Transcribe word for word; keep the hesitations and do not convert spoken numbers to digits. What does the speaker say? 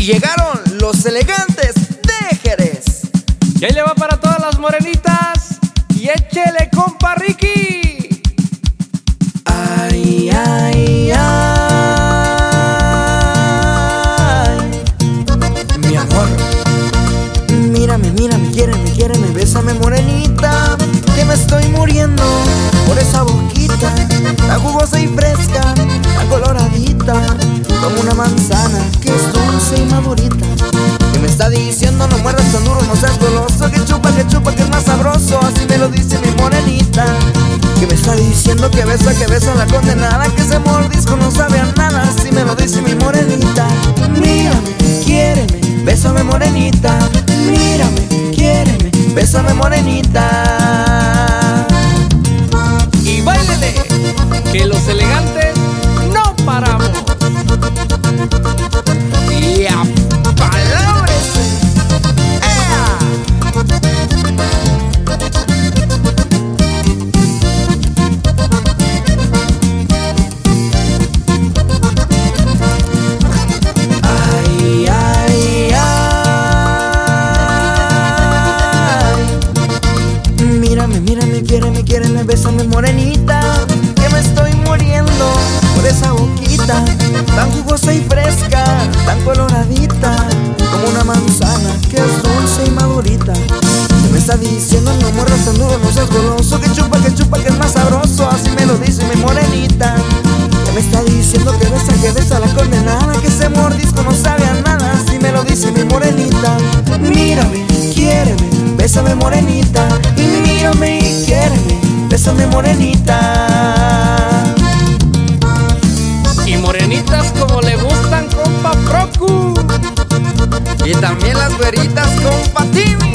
Y llegaron los elegantes de Jerez. Y ahí le va para todas las morenitas. Y échele, compa Ricky. Ay, ay, ay, mi amor, mírame, mírame, quiéreme, quiéreme, bésame, morenita, que me estoy muriendo por esa boquita tan jugosa y fresca, tan coloradita, como una manzana que es dulce y madurita, que me está diciendo no muerdas tan duro, no seas goloso, que chupa, que chupa, que es más sabroso, así me lo dice mi morenita. Que me está diciendo que besa, que besa la condenada, que ese mordisco no sabe a nada, así me lo dice mi morenita. Mírame, quiéreme, bésame, morenita. Mírame, quiéreme, bésame, morenita. Y báilele, que los elegantes no paramos. Y a palabras. ¡Ea! Ay, ay, ay. Mírame, mírame, quiéreme, quiéreme, bésame, morenita, que me estoy muriendo por esa boquita tan jugosa y fresca, tan coloradita, como una manzana que es dulce y madurita. Que me está diciendo no muerdas tan duro, no seas goloso, que chupa, que chupa, que es más sabroso, así me lo dice mi morenita. Que me está diciendo que besa, que besa la condenada, que ese mordisco no sabe a nada, así me lo dice mi morenita. Mírame, quiéreme, bésame, morenita. Y mírame y quiéreme, bésame, morenita. Y morenitas como le gustan, compa Procu. Y también las güeritas, compa Timmy.